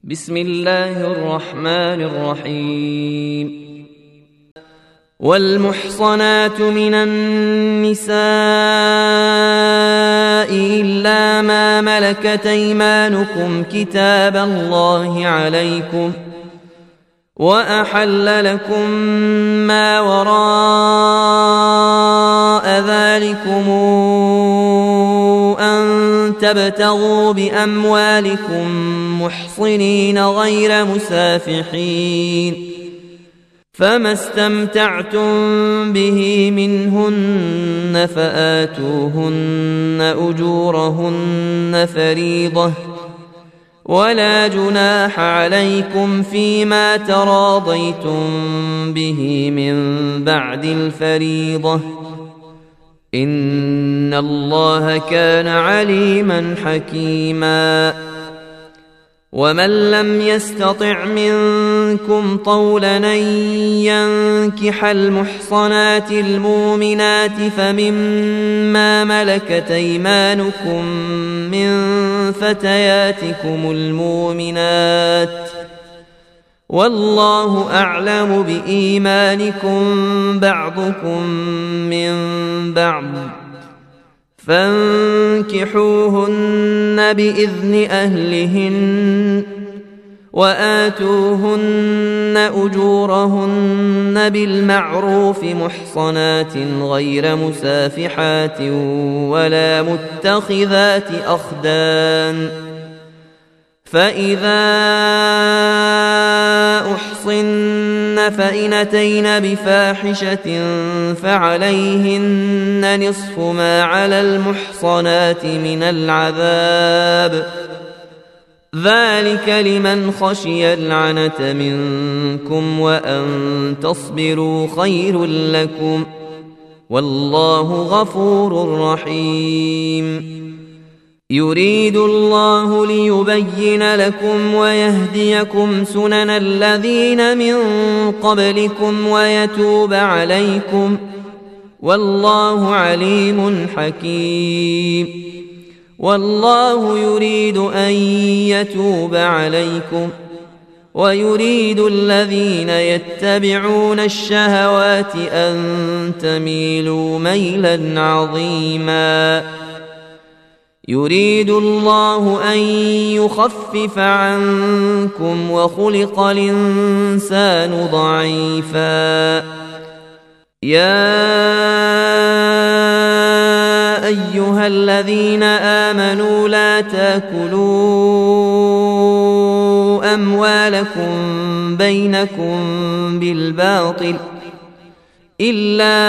بسم الله الرحمن الرحيم. والمحصنات من النساء إلا ما ملكت أيمانكم كتاب الله عليكم، وأحل لكم ما وراء ذلكم أن تبتغوا بأموالكم محصنين غير مسافحين، فما استمتعتم به منهن فآتوهن أجورهن فريضة، ولا جناح عليكم فيما تراضيتم به من بعد الفريضة، إن الله كان عليما حكيما. ومن لم يستطع منكم طولا أن ينكح المحصنات المؤمنات فمما ملكت أيمانكم من فتياتكم المؤمنات، والله أعلم بإيمانكم بعضكم من بعض، فانكحوهن بإذن أهلهن، وآتوهن أجورهن بالمعروف محصنات غير مسافحات ولا متخذات أخدان، فإذا أحصن فإن أتين بفاحشة فعليهن نصف ما على المحصنات من العذاب، ذلك لمن خشي العنة منكم، وأن تصبروا خير لكم، والله غفور رحيم. يريد الله ليبين لكم ويهديكم سنن الذين من قبلكم ويتوب عليكم، والله عليم حكيم. والله يريد أن يتوب عليكم، ويريد الذين يتبعون الشهوات أن تميلوا ميلا عظيما. يريد الله أن يخفف عنكم وخلق الإنسان ضعيفا. يا أيها الذين آمنوا لا تأكلوا أموالكم بينكم بالباطل إلا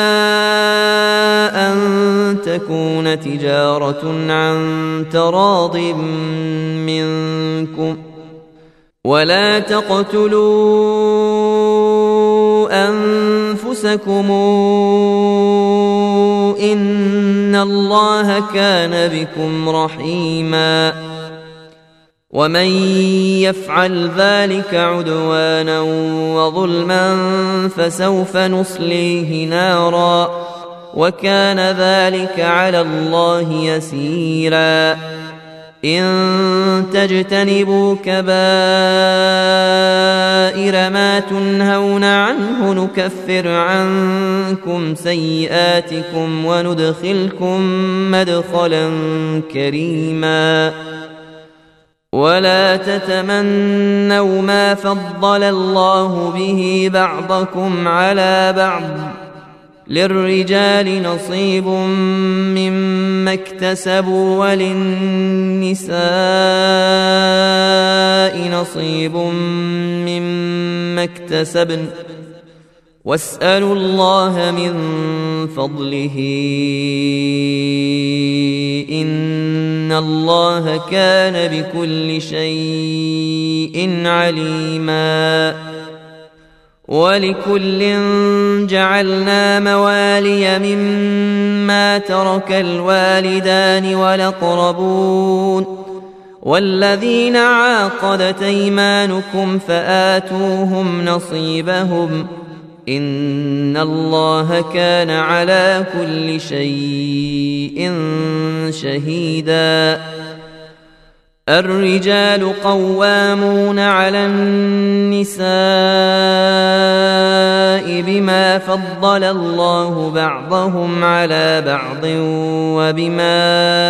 أن تكون تجارة عن تراض منكم، ولا تقتلوا أنفسكم إن الله كان بكم رحيما، ومن يفعل ذلك عدوانا وظلما فسوف نصليه نارا، وكان ذلك على الله يسيرا. إن تجتنبوا كبائر ما تنهون عنه نكفر عنكم سيئاتكم وندخلكم مدخلا كريما. ولا تتمنوا ما فضل الله به بعضكم على بعض، للرجال نصيب مما اكتسبوا وللنساء نصيب مما اكتسبن، واسألوا الله من فضله إن الله كان بكل شيء عليما. ولكل جعلنا موالي مما ترك الوالدان والأقربون والذين عاقدت أيمانكم فآتوهم نصيبهم، إن الله كان على كل شيء شهيدا. الرجال قوامون على النساء بما فضل الله بعضهم على بعض وبما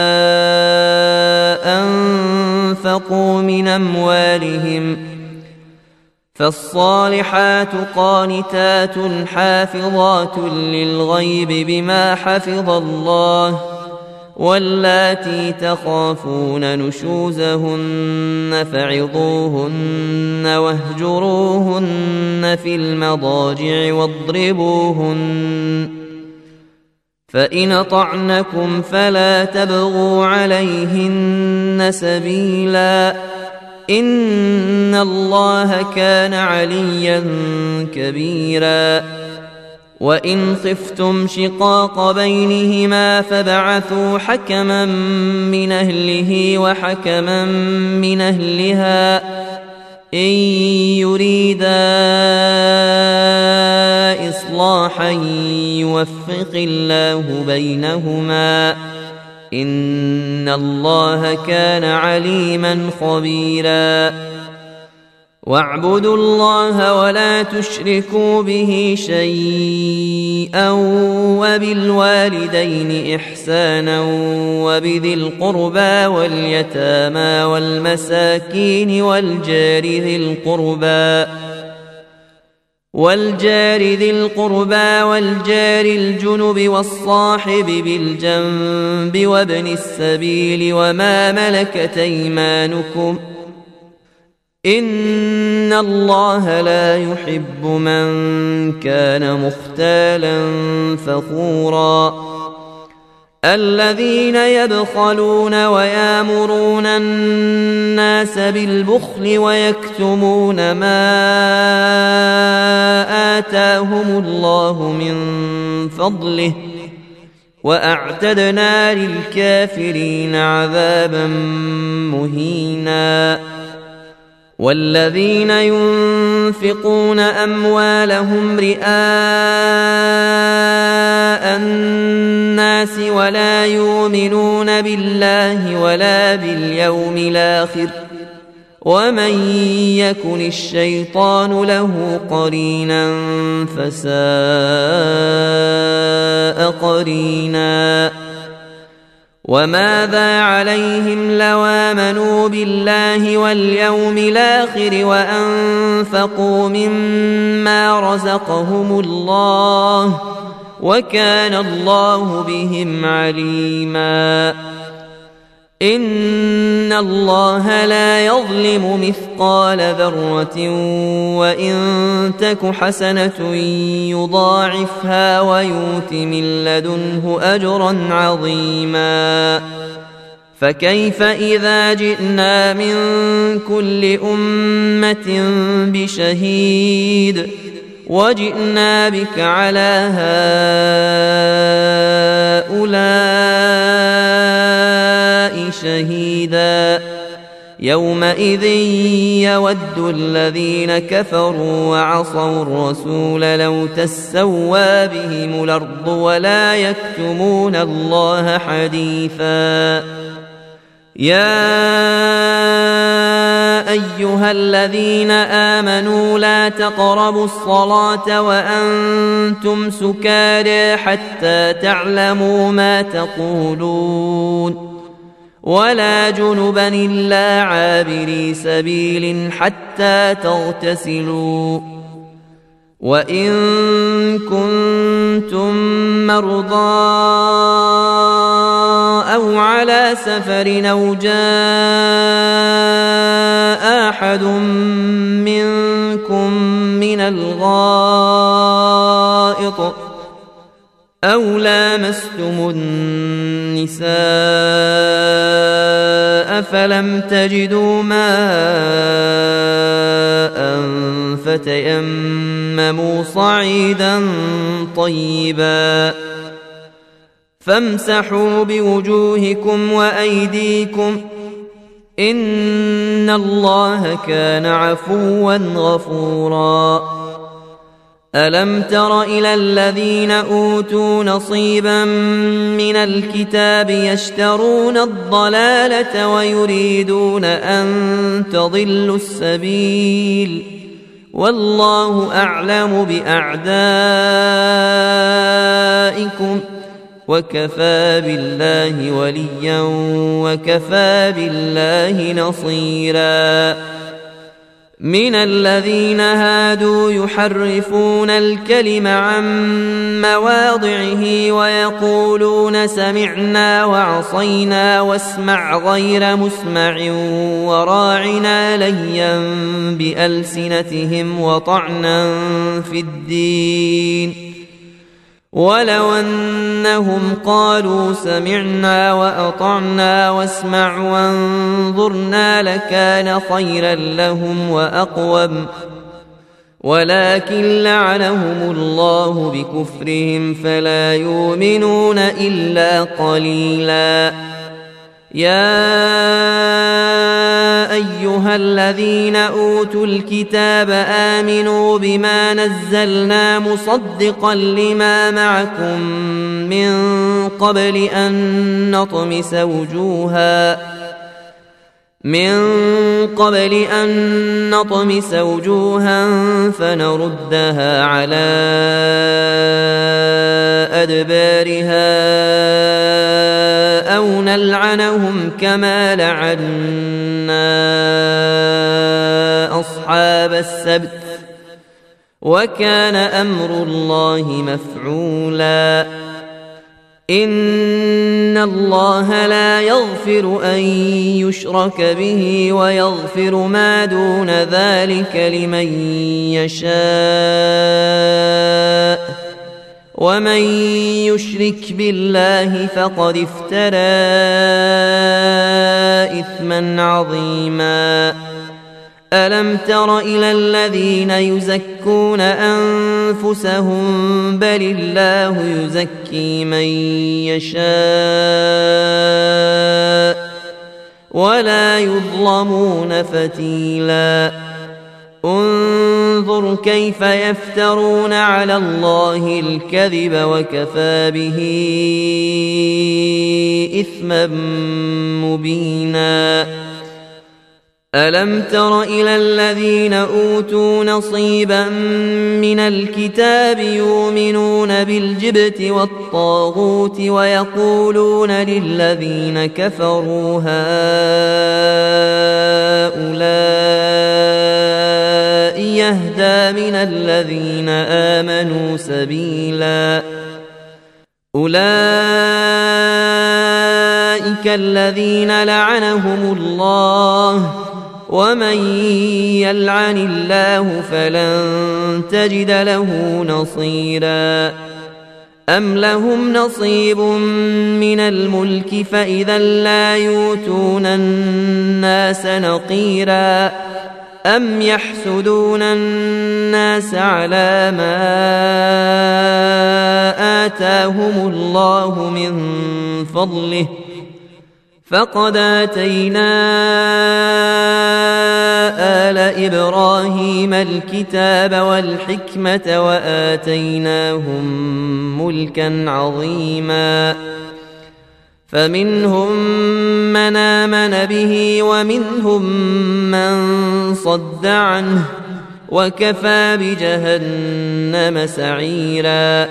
أنفقوا من أموالهم، فالصالحات قانتات حافظات للغيب بما حفظ الله، واللاتي تخافون نشوزهن فعظوهن واهجروهن في المضاجع واضربوهن، فإن أطعنكم فلا تبغوا عليهن سبيلا، إن الله كان عليا كبيرا. وإن خفتم شقاق بينهما فابعثوا حكما من أهله وحكما من أهلها إن يريدا إصلاحا يوفق الله بينهما، إن الله كان عليما خبيرا. واعبدوا الله ولا تشركوا به شيئا وبالوالدين إحسانا وبذي القربى واليتامى والمساكين والجار ذي القربى والجار الجنب والصاحب بالجنب وابن السبيل وما ملكت أيمانكم، إن الله لا يحب من كان مختالا فخورا. الذين يبخلون ويامرون الناس بالبخل ويكتمون ما آتاهم الله من فضله، وأعتدنا للكافرين عذابا مهينا. والذين ينفقون أموالهم رئاء الناس ولا يؤمنون بالله ولا باليوم الآخر، ومن يكن الشيطان له قرينا فساء قرينا. وماذا عليهم لو آمنوا بالله واليوم الآخر وأنفقوا مما رزقهم الله، وكان الله بهم عليما. إن الله لا يظلم مثقال ذرة وإن تك حسنة يضاعفها ويؤت من لدنه أجرا عظيما. فكيف إذا جئنا من كل أمة بشهيد وجئنا بك على هؤلاء شهيدا، يومئذ يود الذين كفروا وعصوا الرسول لو تسوى بهم الأرض ولا يكتمون الله حديثا. يا أيها الذين آمنوا لا تقربوا الصلاة وأنتم سكارى حتى تعلموا ما تقولون، ولا جنبا إلا عابري سبيل حتى تغتسلوا، وإن كنتم مرضى أو على سفر أو جاء أحد منكم من الغائط أو لامستم النساء فلم تجدوا ماء فتيمموا صعيدا طيبا فامسحوا بوجوهكم وأيديكم، إن الله كان عفوا غفورا. ألم تر إلى الذين أوتوا نصيبا من الكتاب يشترون الضلالة ويريدون أن تضلوا السبيل والله أعلم بأعدائكم وكفى بالله وليا وكفى بالله نصيرا من الذين هادوا يحرفون الكلم عن مواضعه ويقولون سمعنا وعصينا واسمع غير مسمع وراعنا ليا بألسنتهم وطعنا في الدين ولو أنهم قالوا سمعنا وأطعنا واسمع وانظرنا لكان خيرا لهم وأقوم ولكن لعنهم الله بكفرهم فلا يؤمنون إلا قليلا يا أيها الذين أوتوا الكتاب آمنوا بما نزلنا مصدقا لما معكم من قبل أن نطمس وجوها فنردها على أدبارها أو نلعنهم كما لعنا أصحاب السبت وكان أمر الله مفعولا إن الله لا يغفر أن يشرك به ويغفر ما دون ذلك لمن يشاء ومن يشرك بالله فقد افترى إثما عظيما ألم تر إلى الذين يزكون أنفسهم بل الله يزكي من يشاء ولا يظلمون فتيلا انظر كيف يفترون على الله الكذب وكفى به إثما مبينا ألم تر إلى الذين أوتوا نصيبا من الكتاب يؤمنون بالجبت والطاغوت ويقولون للذين كفروا هؤلاء يهدى من الذين آمنوا سبيلا أولئك الذين لعنهم الله ومن يلعن الله فلن تجد له نصيرا أم لهم نصيب من الملك فإذا لا يؤتون الناس نقيرا أم يحسدون الناس على ما آتاهم الله من فضله فقد آتينا آل إبراهيم الكتاب والحكمة وآتيناهم ملكا عظيما فمنهم من آمن به ومنهم من صد عنه وكفى بجهنم سعيرا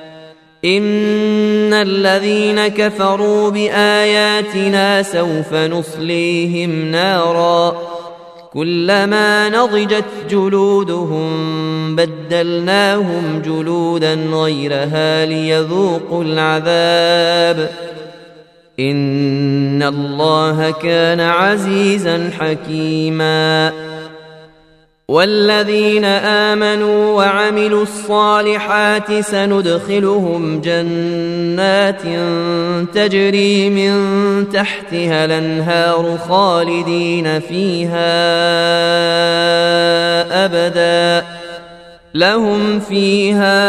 إن الذين كفروا بآياتنا سوف نصليهم نارا كلما نضجت جلودهم بدلناهم جلودا غيرها ليذوقوا العذاب إن الله كان عزيزا حكيما والذين آمنوا وعملوا الصالحات سندخلهم جنات تجري من تحتها الأنهار خالدين فيها أبدا لهم فيها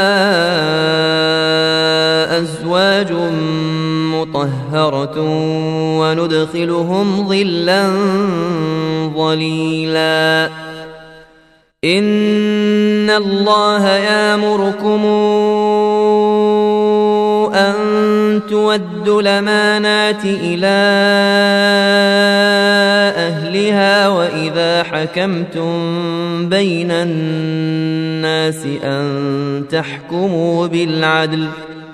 أزواج مطهرة وندخلهم ظلا ظليلا إن الله يأمركم أن تودوا الأمانات إلى أهلها وإذا حكمتم بين الناس أن تحكموا بالعدل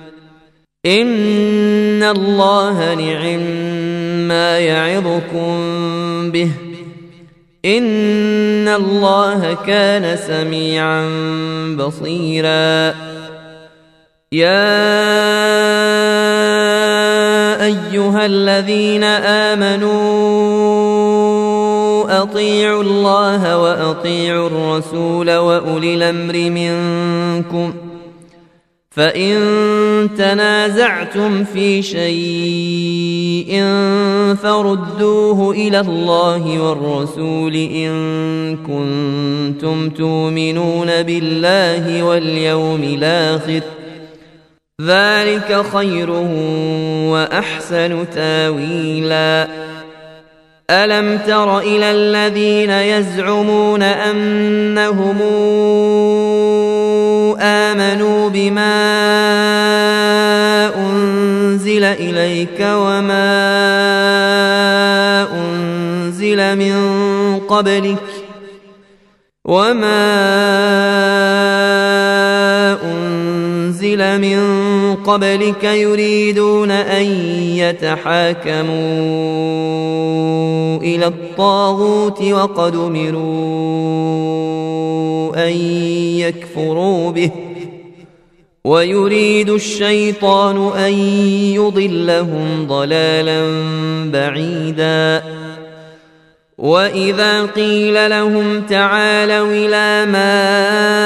إن الله نعم ما يعظكم به إن الله كان سميعا بصيرا يا أيها الذين آمنوا أطيعوا الله وأطيعوا الرسول وأولي الأمر منكم فإن تنازعتم في شيء فردوه إلى الله والرسول إن كنتم تؤمنون بالله واليوم الآخر ذلك خير وأحسن تاويلا ألم تر إلى الذين يزعمون أنهم آمنوا بما أنزل إليك وما أنزل من قبلك يريدون أن يتحاكموا إلى الطاغوت وقد أمروا أن يكفروا به ويريد الشيطان أن يضلهم ضلالا بعيدا وإذا قيل لهم تعالوا إلى ما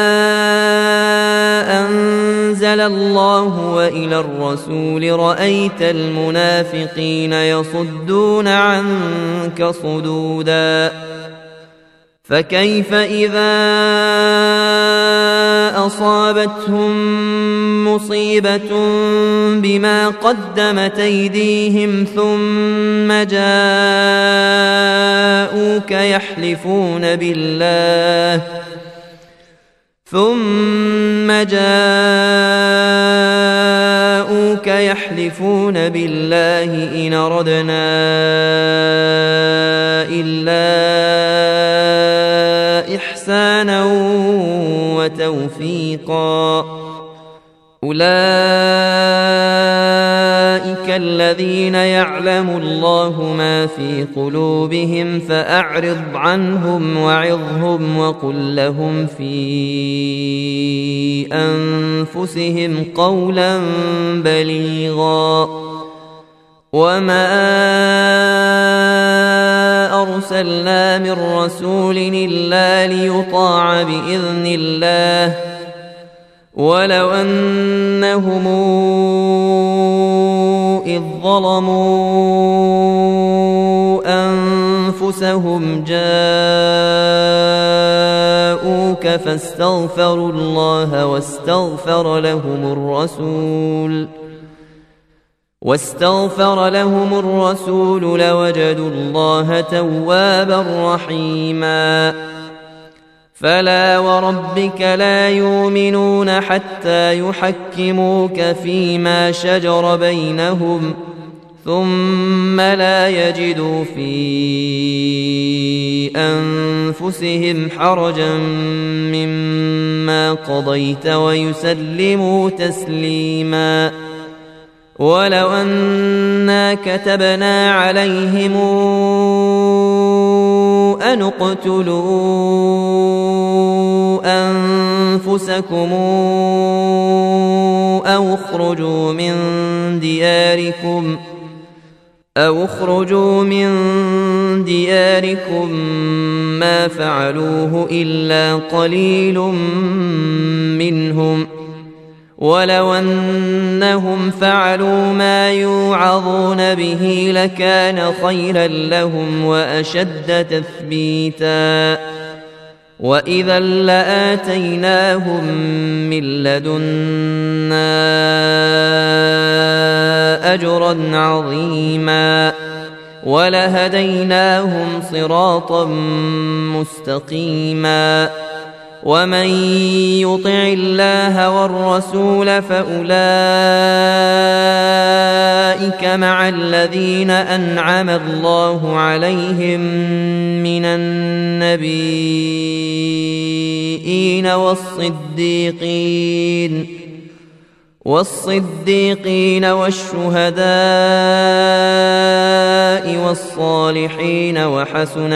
أنزل الله وإلى الرسول رأيت المنافقين يصدون عنك صدودا فكيف إذا أصابتهم مصيبة بما قدمت أيديهم ثم جاءوك يحلفون بالله إن أردنا إلا إحسانا وتوفيقا أولئك الذين يعلم الله ما في قلوبهم فأعرض عنهم وعظهم وقل لهم في أنفسهم قولا بليغا وما أرسلنا من رسول إلا ليطاع بإذن الله ولو أنهم إذ ظلموا أنفسهم جاءوك فاستغفروا الله واستغفر لهم الرسول لوجدوا الله توابا رحيما فلا وربك لا يؤمنون حتى يحكموك فيما شجر بينهم ثم لا يجدوا في أنفسهم حرجا مما قضيت ويسلموا تسليما ولو أنا كتبنا عليهم أن اقتلوا أنفسكم أو اخرجوا من دياركم ما فعلوه إلا قليل منهم ولو أنهم فعلوا ما يوعظون به لكان خيرا لهم وأشد تثبيتا وإذا لآتيناهم من لدنا أجرا عظيما ولهديناهم صراطا مستقيما ومن يطع الله والرسول فأولئك مع الذين أنعم الله عليهم من النبيين والصديقين والشهداء والصالحين وحسن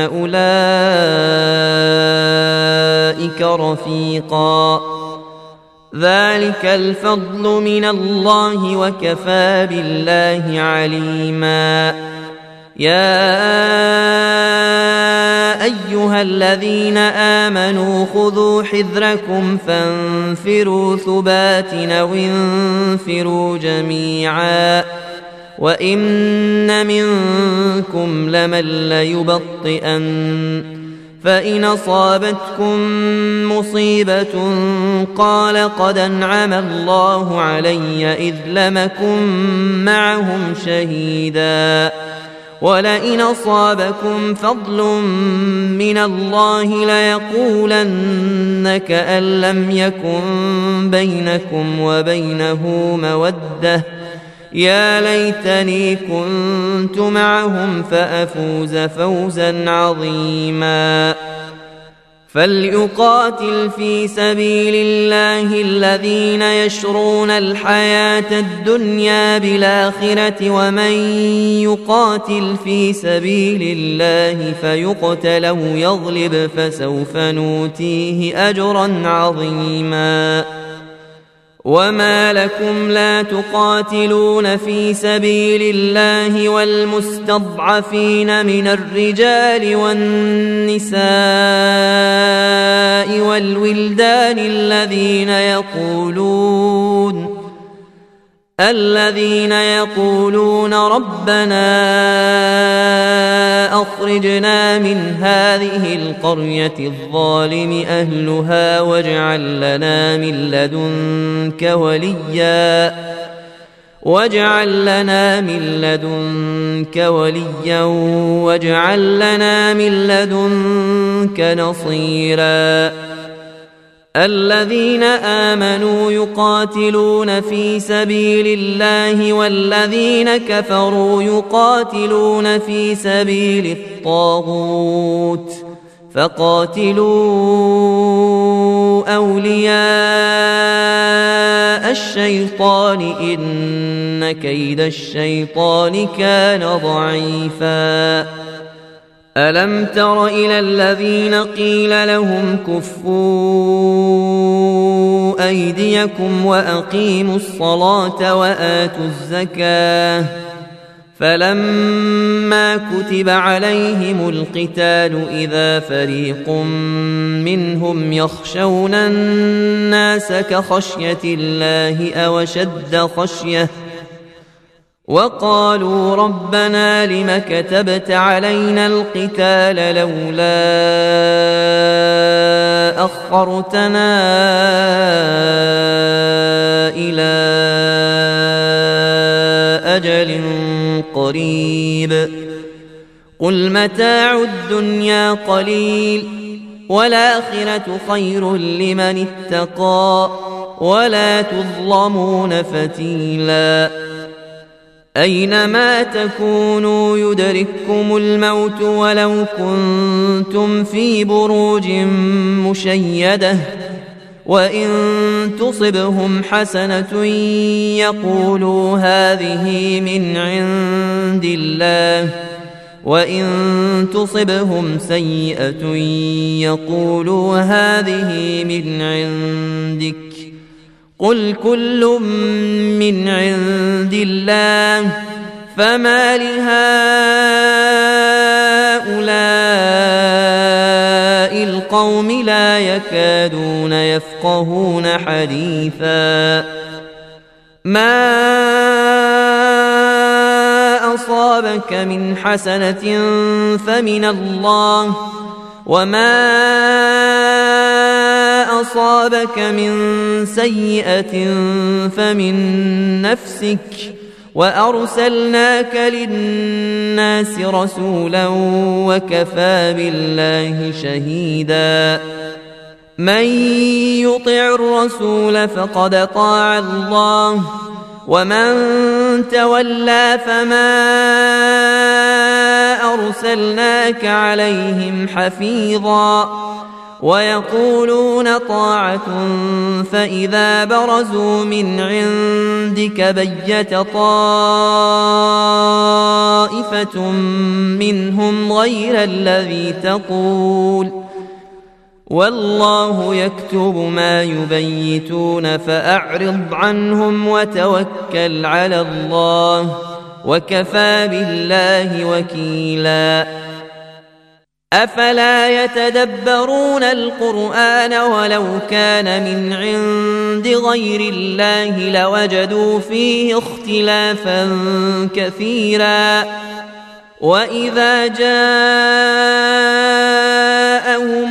أولئك رفيقا ذلك الفضل من الله وكفى بالله عليما يا أيها الذين آمنوا خذوا حذركم فانفروا ثبات أو انفروا جميعا وإن منكم لمن ليبطئن فإن أصابتكم مصيبة قال قد أنعم الله علي إذ لم أكن معهم شهيدا ولئن أصابكم فضل من الله ليقولن كأن لم يكن بينكم وبينه مودة يا ليتني كنت معهم فأفوز فوزا عظيما فليقاتل في سبيل الله الذين يشرون الحياة الدنيا بالآخرة ومن يقاتل في سبيل الله فيقتل أو يغلب فسوف نؤتيه أجرا عظيما وما لكم لا تقاتلون في سبيل الله والمستضعفين من الرجال والنساء والولدان الذين يقولون ربنا أخرجنا من هذه القرية الظالم أهلها واجعل لنا من لدنك وليا واجعل لنا من لدنك نصيرا الذين آمنوا يقاتلون في سبيل الله والذين كفروا يقاتلون في سبيل الطاغوت فقاتلوا أولياء الشيطان إن كيد الشيطان كان ضعيفا ألم تر إلى الذين قيل لهم كفوا أيديكم وأقيموا الصلاة وآتوا الزكاة فلما كتب عليهم القتال إذا فريق منهم يخشون الناس كخشية الله أو أشد خشية وقالوا ربنا لم كتبت علينا القتال لولا أخرتنا إلى أجل قريب قل متاع الدنيا قليل والآخرة خير لمن اتقى ولا تظلمون فتيلا أينما تكونوا يدرككم الموت ولو كنتم في بروج مشيدة وإن تصبهم حسنة يقولوا هذه من عند الله وإن تصبهم سيئة يقولوا هذه من عندك قل كل من عند الله فما لهؤلاء القوم لا يكادون يفقهون حديثا ما أصابك من حسنة فمن الله وما أصابك من سيئة فمن نفسك وأرسلناك للناس رسولا وكفى بالله شهيدا من يطع الرسول فقد طاع الله ومن تولى فما أرسلناك عليهم حفيظا ويقولون طاعة فإذا برزوا من عندك بيت طائفة منهم غير الذي تقول والله يكتب ما يبيتون فأعرض عنهم وتوكل على الله وكفى بالله وكيلا أفلا يتدبرون القرآن ولو كان من عند غير الله لوجدوا فيه اختلافا كثيرا وإذا جاءهم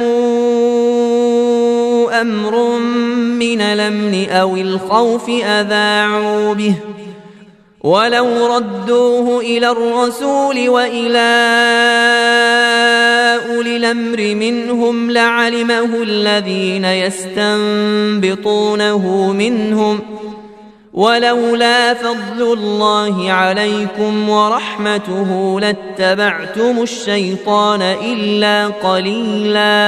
أمر من الأمن أو الخوف أذاعوا به ولو ردوه إلى الرسول وإلى أولي الأمر منهم لعلمه الذين يستنبطونه منهم ولولا فضل الله عليكم ورحمته لاتبعتم الشيطان إلا قليلا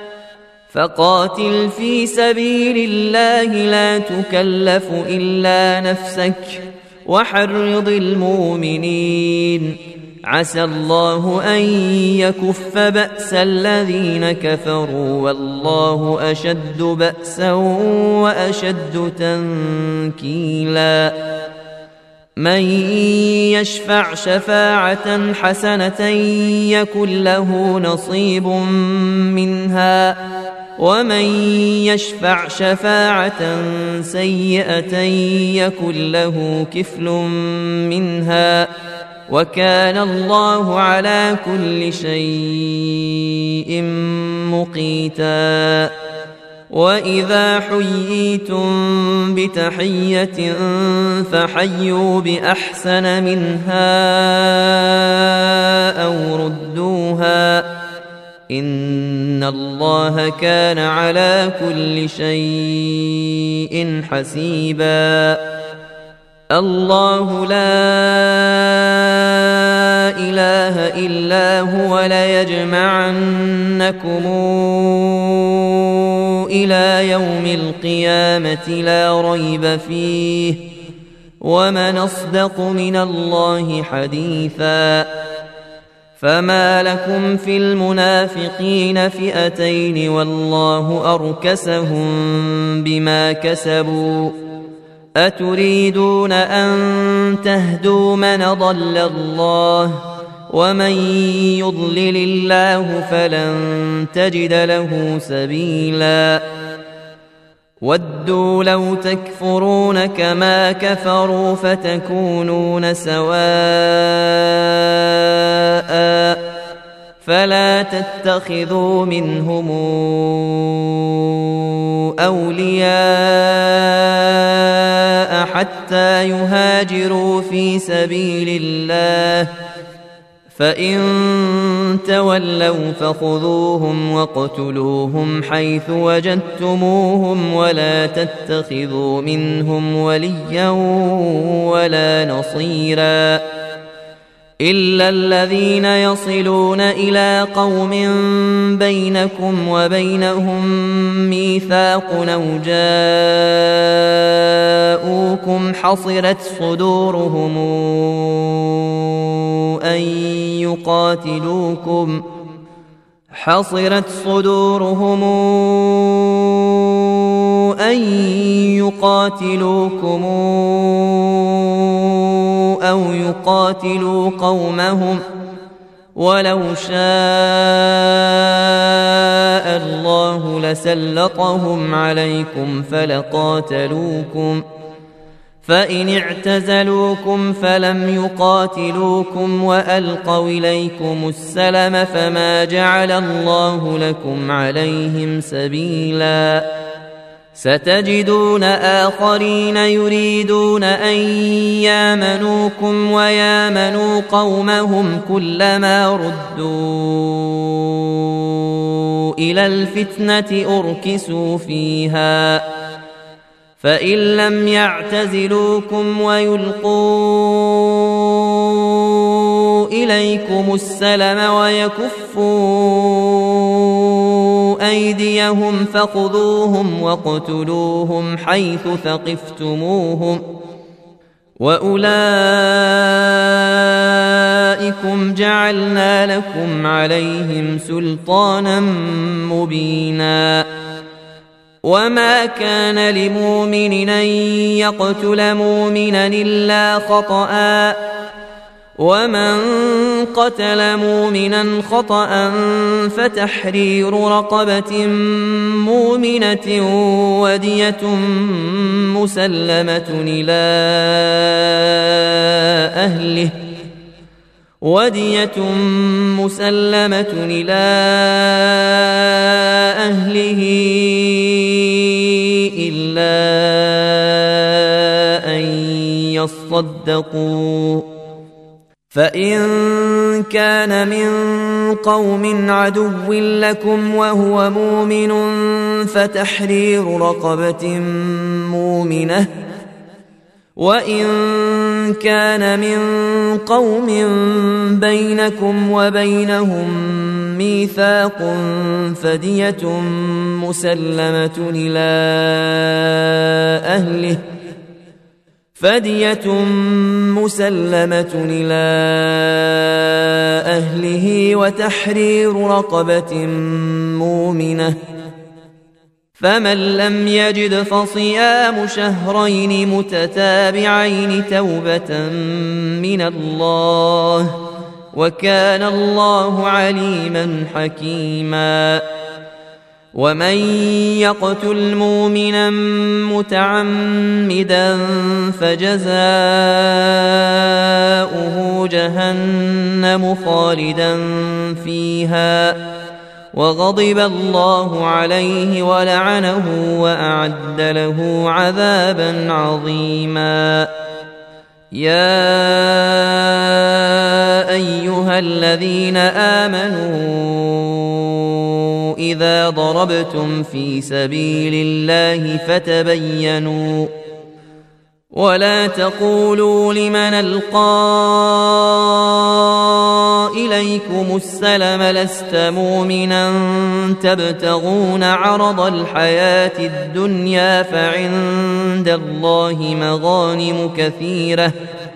فقاتل في سبيل الله لا تكلف إلا نفسك وحرض المؤمنين عسى الله أن يكف بأس الذين كفروا والله أشد بأسا وأشد تنكيلا من يشفع شفاعة حسنة يكن له نصيب منها ومن يشفع شفاعة سيئة يكن له كفل منها وكان الله على كل شيء مقيتا وإذا حييتم بتحية فحيوا بأحسن منها أو ردوها إن الله كان على كل شيء حسيبا الله لا إله إلا هو ليجمعنكم إلى يوم القيامة لا ريب فيه ومن أصدق من الله حديثا فما لكم في المنافقين فئتين والله أركسهم بما كسبوا أتريدون أن تهدوا من ضل الله ومن يضلل الله فلن تجد له سبيلا ودوا لو تكفرون كما كفروا فتكونون سواء فلا تتخذوا منهم أولياء حتى يهاجروا في سبيل الله فإن تولوا فخذوهم واقتلوهم حيث وجدتموهم ولا تتخذوا منهم وليا ولا نصيرا إلا الذين يصلون إلى قوم بينكم وبينهم ميثاق أو جاءوكم حصرت صدورهم أن يقاتلوكم أو يقاتلوا قومهم ولو شاء الله لسلطهم عليكم فلقاتلوكم فإن اعتزلوكم فلم يقاتلوكم وألقوا إليكم السلم فما جعل الله لكم عليهم سبيلا ستجدون آخرين يريدون أن يامنوكم ويامنوا قومهم كلما ردوا إلى الفتنة أركسوا فيها فإن لم يعتزلوكم ويلقوا إليكم السلم ويكفوا أيديهم فخذوهم واقتلوهم حيث ثقفتموهم وأولئكم جعلنا لكم عليهم سلطانا مبينا وما كان لمؤمن أن يقتل مؤمنا إلا خطأ ومن قتل مؤمنا خطأ فتحرير رقبة مؤمنة مسلمة إلى أهله إلا أن يصدقوا فإن كان من قوم عدو لكم وهو مؤمن فتحرير رقبة مؤمنة وإن كان من قوم بينكم وبينهم ميثاق فدية مسلمة إلى أهله وتحرير رقبة مؤمنة فمن لم يجد فصيام شهرين متتابعين توبة من الله وكان الله عليما حكيما ومن يقتل مؤمنا متعمدا فجزاؤه جهنم خالدا فيها وغضب الله عليه ولعنه وأعد له عذابا عظيما يا أيها الذين آمنوا إذا ضربتم في سبيل الله فتبينوا ولا تقولوا لمن ألقى إليكم السلم لست مؤمنا تبتغون عرض الحياة الدنيا فعند الله مغانم كثيرة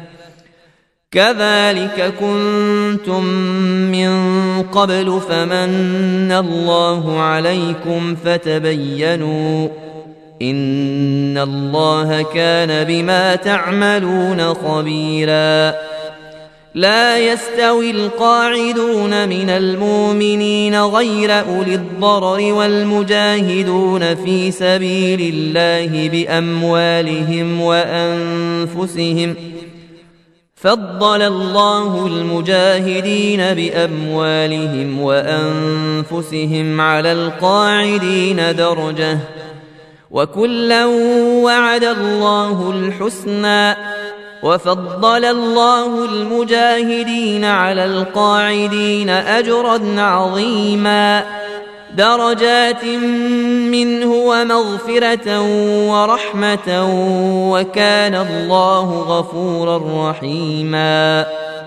كذلك كنتم من قبل فمن الله عليكم فتبينوا إن الله كان بما تعملون خبيرا لا يستوي القاعدون من المؤمنين غير أولي الضرر والمجاهدون في سبيل الله بأموالهم وأنفسهم فضل الله المجاهدين بأموالهم وأنفسهم على القاعدين درجة وكلا وعد الله الحسنى وفضل الله المجاهدين على القاعدين أجرا عظيما درجات منه ومغفرة ورحمة وكان الله غفورا رحيما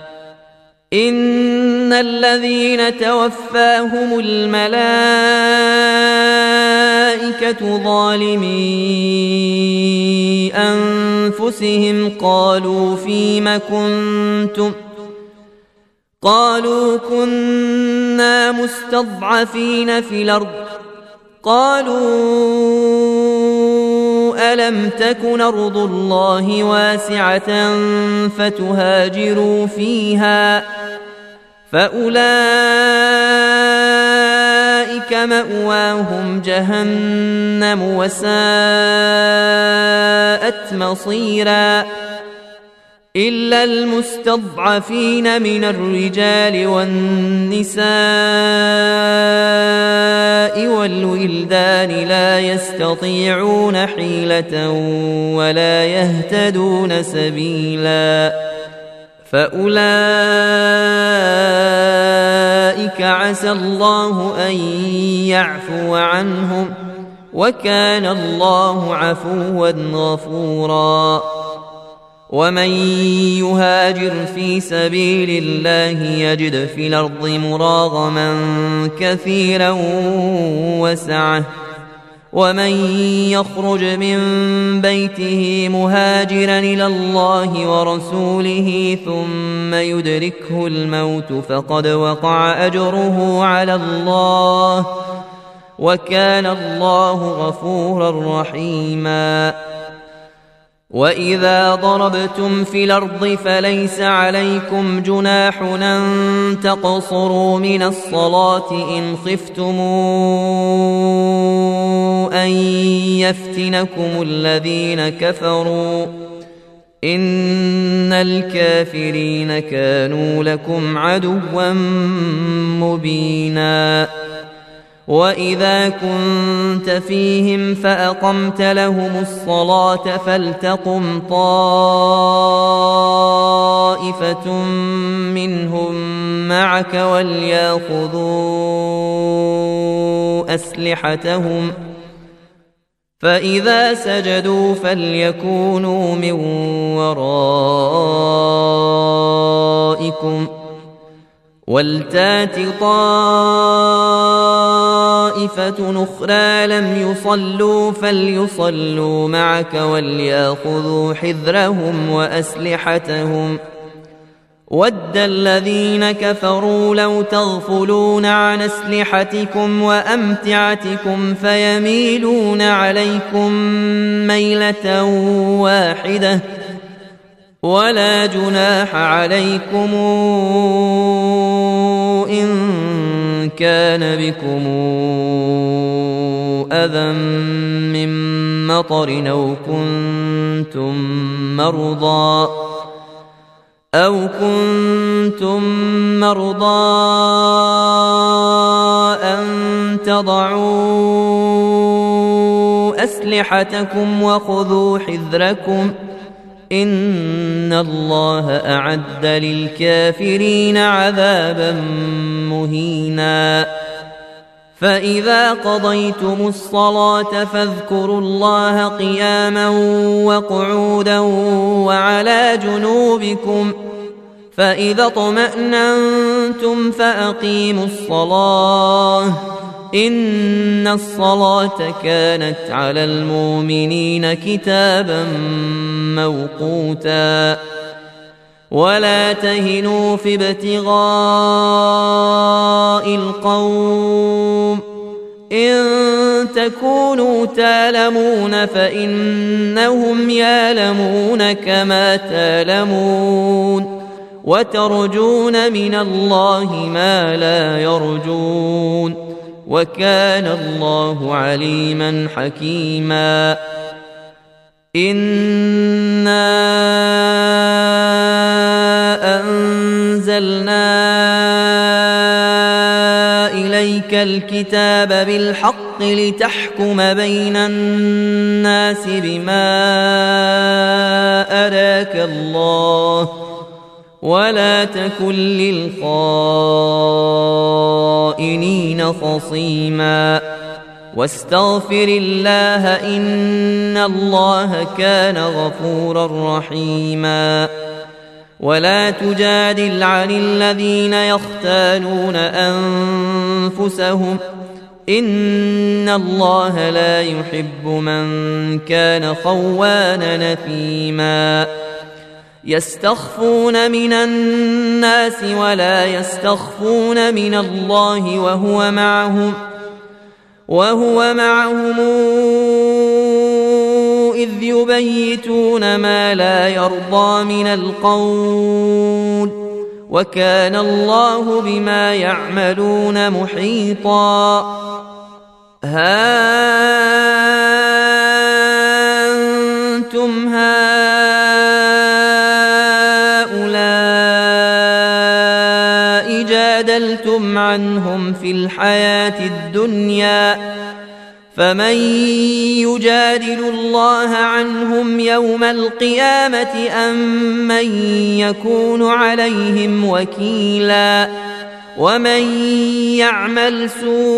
إن الذين توفاهم الملائكة ظالمي أنفسهم قالوا فيم كنتم قالوا كنا مستضعفين في الأرض قالوا ألم تكن أرض الله واسعة فتهاجروا فيها فأولئك مأواهم جهنم وساءت مصيرا إلا المستضعفين من الرجال والنساء والولدان لا يستطيعون حيلة ولا يهتدون سبيلا فأولئك أولئك عسى الله أن يعفو عنهم وكان الله عفوا غفورا. ومن يهاجر في سبيل الله يجد في الأرض مراغما كثيرا وسعة ومن يخرج من بيته مهاجرا إلى الله ورسوله ثم يدركه الموت فقد وقع أجره على الله وكان الله غفورا رحيما. وإذا ضربتم في الأرض فليس عليكم جناح أن تقصروا من الصلاة إن خفتم أن يفتنكم الذين كفروا إن الكافرين كانوا لكم عدوا مبينا. وإذا كنت فيهم فأقمت لهم الصلاة فلتقم طائفة منهم معك وليأخذوا أسلحتهم فإذا سجدوا فليكونوا من ورائكم ولتات طائفة أخرى لم يصلوا فليصلوا معك وليأخذوا حذرهم وأسلحتهم ود الذين كفروا لو تغفلون عن أسلحتكم وأمتعتكم فيميلون عليكم ميلة واحدة ولا جناح عليكم إن كان بكم أذى من مطر أو كنتم مرضى أن تضعوا أسلحتكم وخذوا حذركم إن الله أعد للكافرين عذابا مهينا. فإذا قضيتم الصلاة فاذكروا الله قياما وقعودا وعلى جنوبكم فإذا اطمأننتم فأقيموا الصلاة إن الصلاة كانت على المؤمنين كتابا موقوتا. ولا تهنوا في ابتغاء القوم إن تكونوا تألمون فإنهم يألمون كما تألمون وترجون من الله ما لا يرجون وكان الله عليما حكيما. إنا أنزلنا إليك الكتاب بالحق لتحكم بين الناس بما أراك الله ولا تكن للخائنين خصيما واستغفر الله إن الله كان غفورا رحيما. ولا تجادل عن الذين يختانون أنفسهم إن الله لا يحب من كان خوانا نثيما. يستخفون من الناس ولا يستخفون من الله وهو معهم إذ يبيتون ما لا يرضى من القول وكان الله بما يعملون محيطا. ها أنتم هؤلاء جادلتم عنهم في الحياة الدنيا فمن يجادل الله عنهم يوم القيامة أم من يكون عليهم وكيلا. ومن يعمل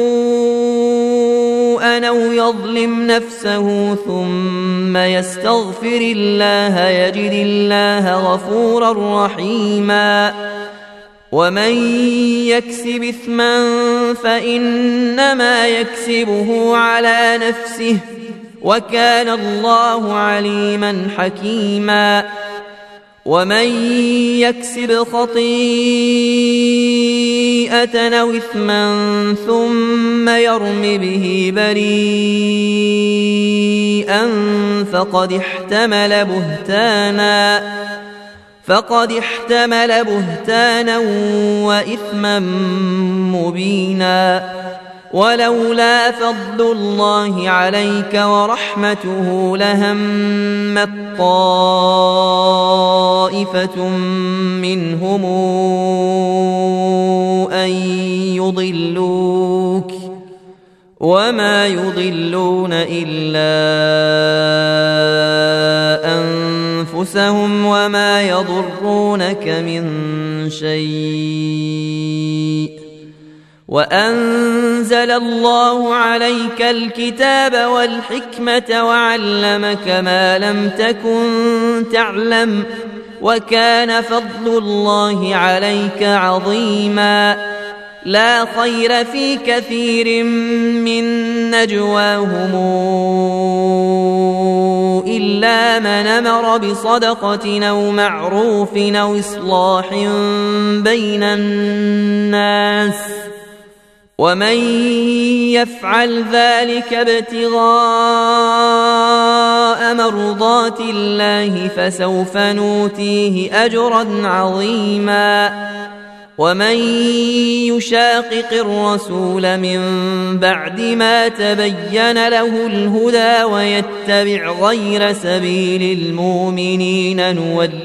سوءا أو يظلم نفسه ثم يستغفر الله يجد الله غفورا رحيما ومن يكسب إثما فإنما يكسبه على نفسه وكان الله عليما حكيما ومن يكسب خطيئة أو إثما ثم يرم به بريئا فقد احتمل بهتانا وإثما مبينا ولولا فضل الله عليك ورحمته لهمت طائفة منهم أن يضلوك وما يضلون إلا أنفسهم وما يضرونك من شيء وأنزل الله عليك الكتاب والحكمة وعلمك ما لم تكن تعلم وكان فضل الله عليك عظيما لا خير في كثير من نجواهم إلا من أمر بصدقة أو معروف أو إصلاح بين الناس ومن يفعل ذلك ابتغاء مرضات الله فسوف نوتيه أجرا عظيما ومن يشاقق الرسول من بعد ما تبين له الهدى ويتبع غير سبيل المؤمنين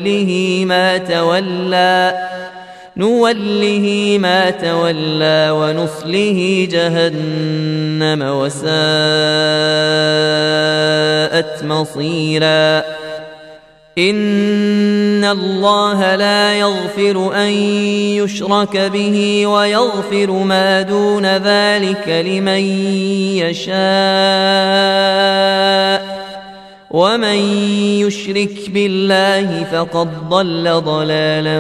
نوله ما تولى ونصله جهنم وساءت مصيرا إن الله لا يغفر أن يشرك به ويغفر ما دون ذلك لمن يشاء ومن يشرك بالله فقد ضل ضلالا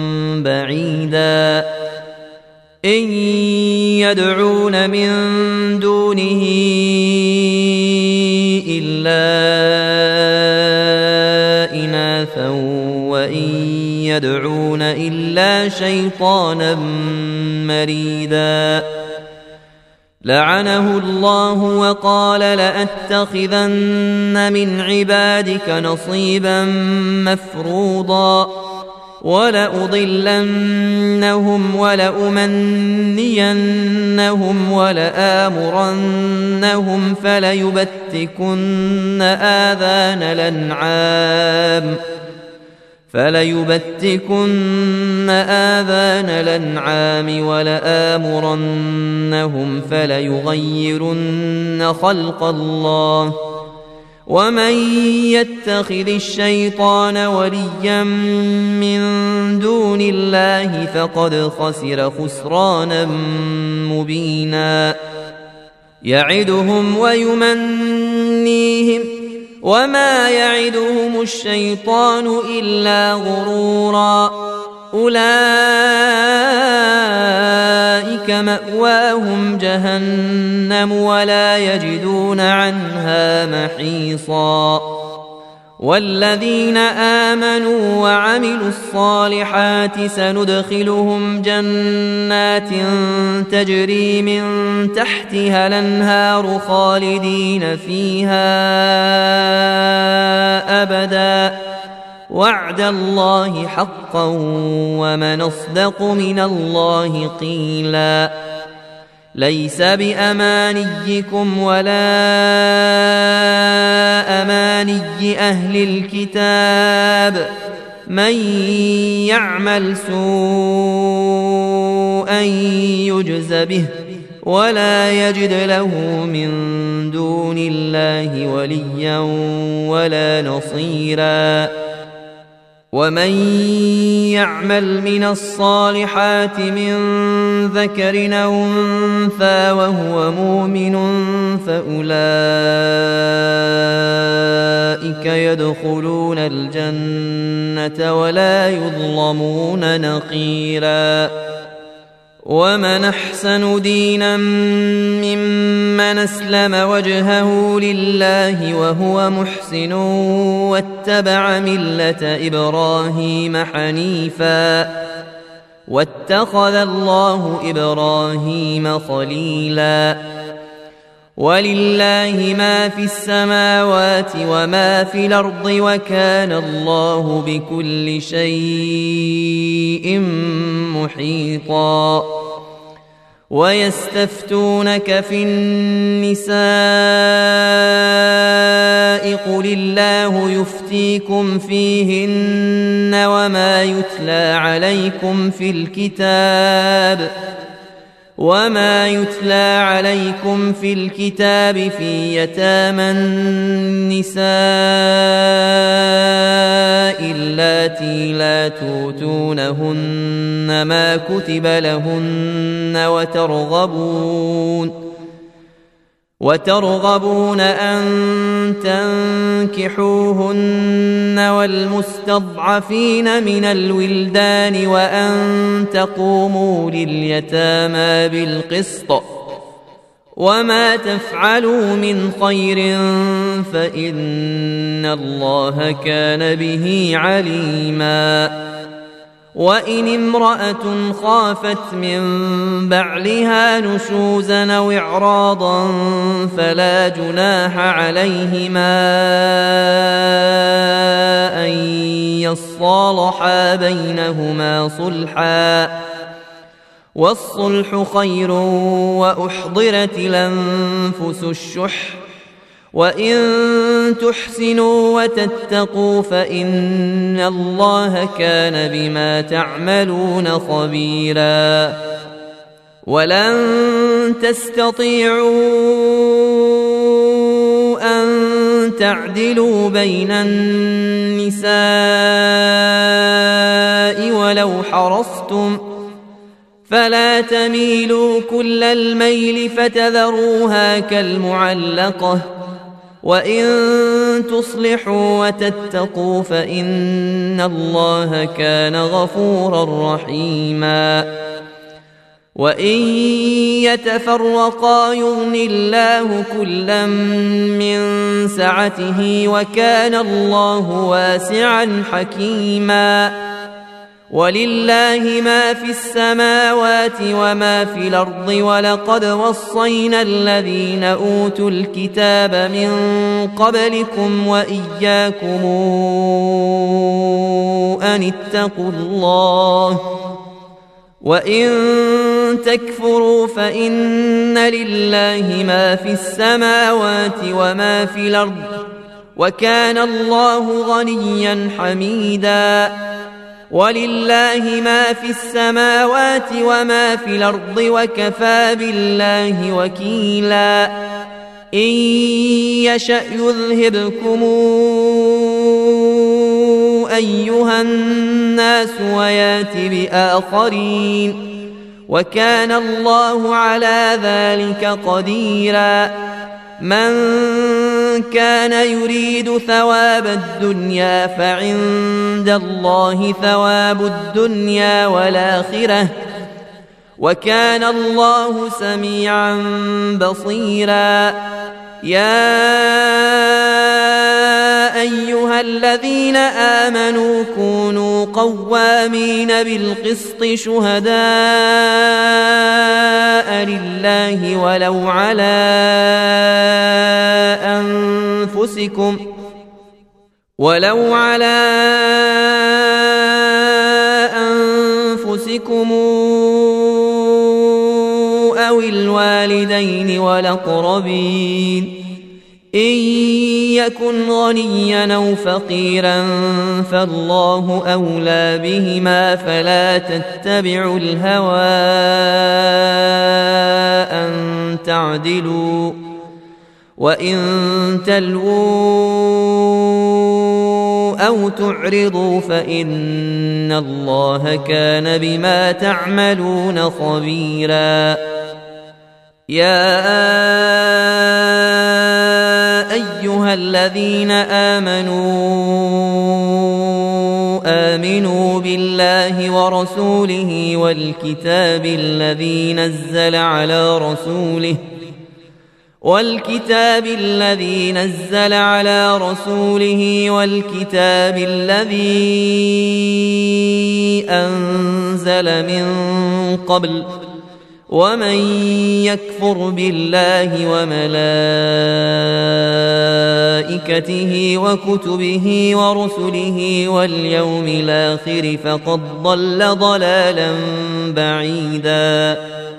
بعيدا إن يدعون من دونه إلا إناثا وإن يدعون إلا شيطانا مريدا لعنه الله وقال لأتخذن من عبادك نصيبا مفروضا ولأضلنهم ولأمنينهم ولآمرنهم فليبتكن آذان الأنعام ولآمرنهم فليغيرن خلق الله ومن يتخذ الشيطان وليا من دون الله فقد خسر خسرانا مبينا يعدهم ويمنيهم وما يعدهم الشيطان إلا غرورا أولئك مأواهم جهنم ولا يجدون عنها محيصا والذين آمنوا وعملوا الصالحات سندخلهم جنات تجري من تحتها الأنهار خالدين فيها أبدا وعد الله حقا ومن أصدق من الله قيلا ليس بأمانيكم ولا أماني أهل الكتاب من يعمل سوءا يجز به ولا يجد له من دون الله وليا ولا نصيرا ومن يعمل من الصالحات من ذكر أو أنثى وهو مؤمن فأولئك يدخلون الجنة ولا يظلمون نقيرا. ومن أحسن دينا ممن أسلم وجهه لله وهو محسن واتبع ملة إبراهيم حنيفا واتخذ الله إبراهيم خليلا. ولله ما في السماوات وما في الأرض وكان الله بكل شيء محيطا. ويستفتونك في النساء قل الله يفتيكم فيهن وما يتلى عليكم في الكتاب في يتامى النساء اللاتي لا توتونهن ما كتب لهن وترغبون أن تنكحوهن والمستضعفين من الولدان وأن تقوموا لليتامى بالقسط وما تفعلوا من خير فإن الله كان به عليما. وإن امرأة خافت من بعلها نشوزا أو إعراضا فلا جناح عليهما أن يصالحا بينهما صلحا والصلح خير وأحضرت الأنفس الشح وإن تحسنوا وتتقوا فإن الله كان بما تعملون خبيرا. ولن تستطيعوا أن تعدلوا بين النساء ولو حرصتم فلا تميلوا كل الميل فتذروها كالمعلقة وإن تصلحوا وتتقوا فإن الله كان غفورا رحيما. وإن يتفرقا يغن الله كلا من سعته وكان الله واسعا حكيما. ولله ما في السماوات وما في الأرض ولقد وصينا الذين أوتوا الكتاب من قبلكم وإياكم أن اتقوا الله وإن تكفروا فإن لله ما في السماوات وما في الأرض وكان الله غنيا حميدا. ولله ما في السماوات وما في الأرض وكفى بالله وكيلا. إن يشأ يذهبكم أيها الناس ويات بآخرين وكان الله على ذلك قديرا. من كان يريد ثواب الدنيا فعند الله ثواب الدنيا والآخرة وكان الله سميعا بصيرا. يا أيها الذين آمنوا كونوا قوامين بالقسط شهداء لله ولو على أنفسكم أو الوالدين والأقربين إن يكن غنيا أو فقيرا فالله أولى بهما فلا تتبعوا الهوى أن تعدلوا وإن تلووا أو تعرضوا فإن الله كان بما تعملون خبيرا. يا أيها الذين آمنوا بالله ورسوله والكتاب الذي نزل على رسوله والكتاب الذي أنزل من قبل، ومن يكفر بالله وملائكته وكتبه ورسله واليوم الآخر فقد ضل ضلالا بعيدا.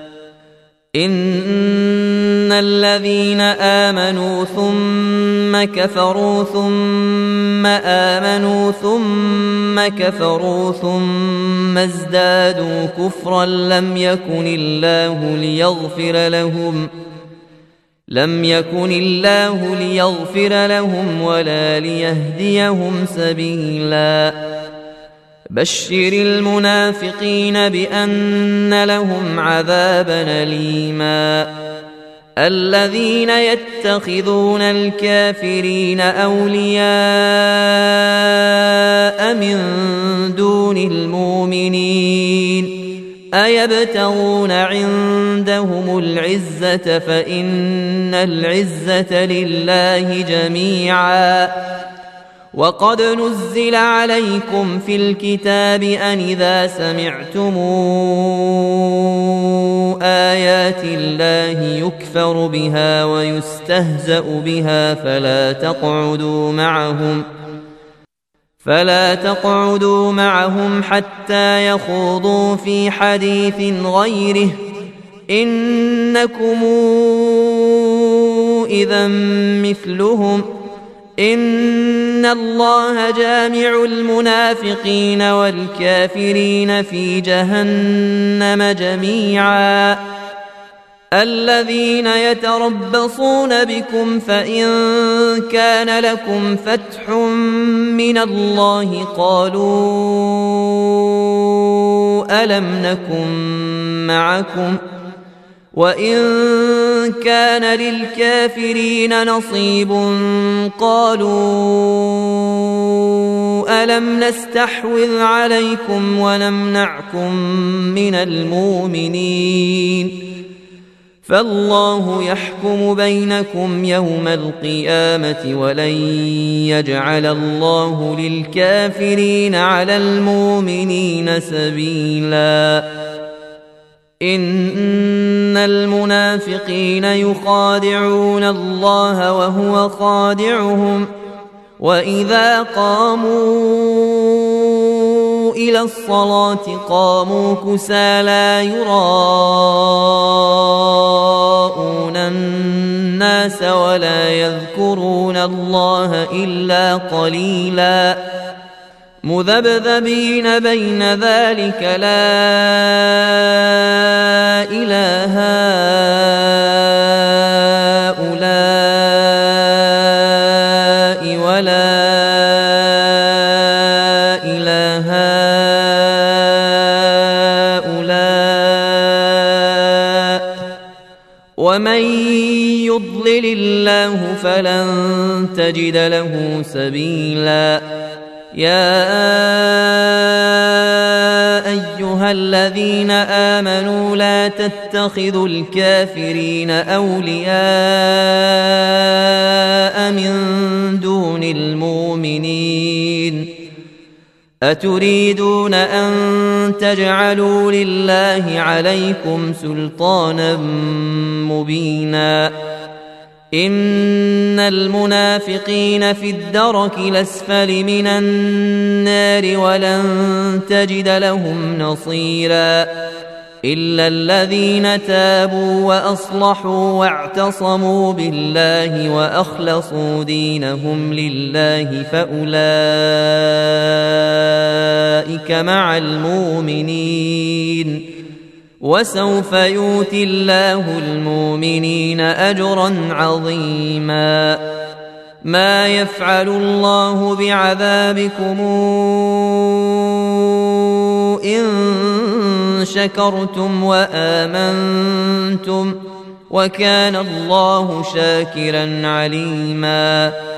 إن الذين آمنوا ثم كفروا ثم آمنوا ثم كفروا ثم ازدادوا كفرا لم يكن الله ليغفر لهم ولا ليهديهم سبيلا. بشر المنافقين بأن لهم عذابا أليما. الذين يتخذون الكافرين أولياء من دون المؤمنين أيبتغون عندهم العزة فإن العزة لله جميعا. وقد نزل عليكم في الكتاب أن إذا سمعتم آيات الله يكفر بها ويستهزأ بها فلا تقعدوا معهم حتى يخوضوا في حديث غيره إنكم إذا مثلهم إن الله جامع المنافقين والكافرين في جهنم جميعا. الذين يتربصون بكم فإن كان لكم فتح من الله قالوا ألم نكن معكم وإن كان للكافرين نصيب قالوا ألم نستحوذ عليكم ونمنعكم من المؤمنين فالله يحكم بينكم يوم القيامة ولن يجعل الله للكافرين على المؤمنين سبيلا. إن المنافقين يخادعون الله وهو خادعهم وإذا قاموا إلى الصلاة قاموا كسالى يراءون الناس ولا يذكرون الله إلا قليلا مذبذبين بين ذلك لا إله هؤلاء ولا إله هؤلاء ومن يضلل الله فلن تجد له سبيلا. يا أيها الذين آمنوا لا تتخذوا الكافرين أولياء من دون المؤمنين أتريدون أن تجعلوا لله عليكم سلطانا مبينا. إن المنافقين في الدرك الأسفل من النار ولن تجد لهم نصيرا إلا الذين تابوا وأصلحوا واعتصموا بالله وأخلصوا دينهم لله فأولئك مع المؤمنين وسوف يؤتي الله المؤمنين أجرا عظيما. ما يفعل الله بعذابكم إن شكرتم وآمنتم وكان الله شاكرا عليما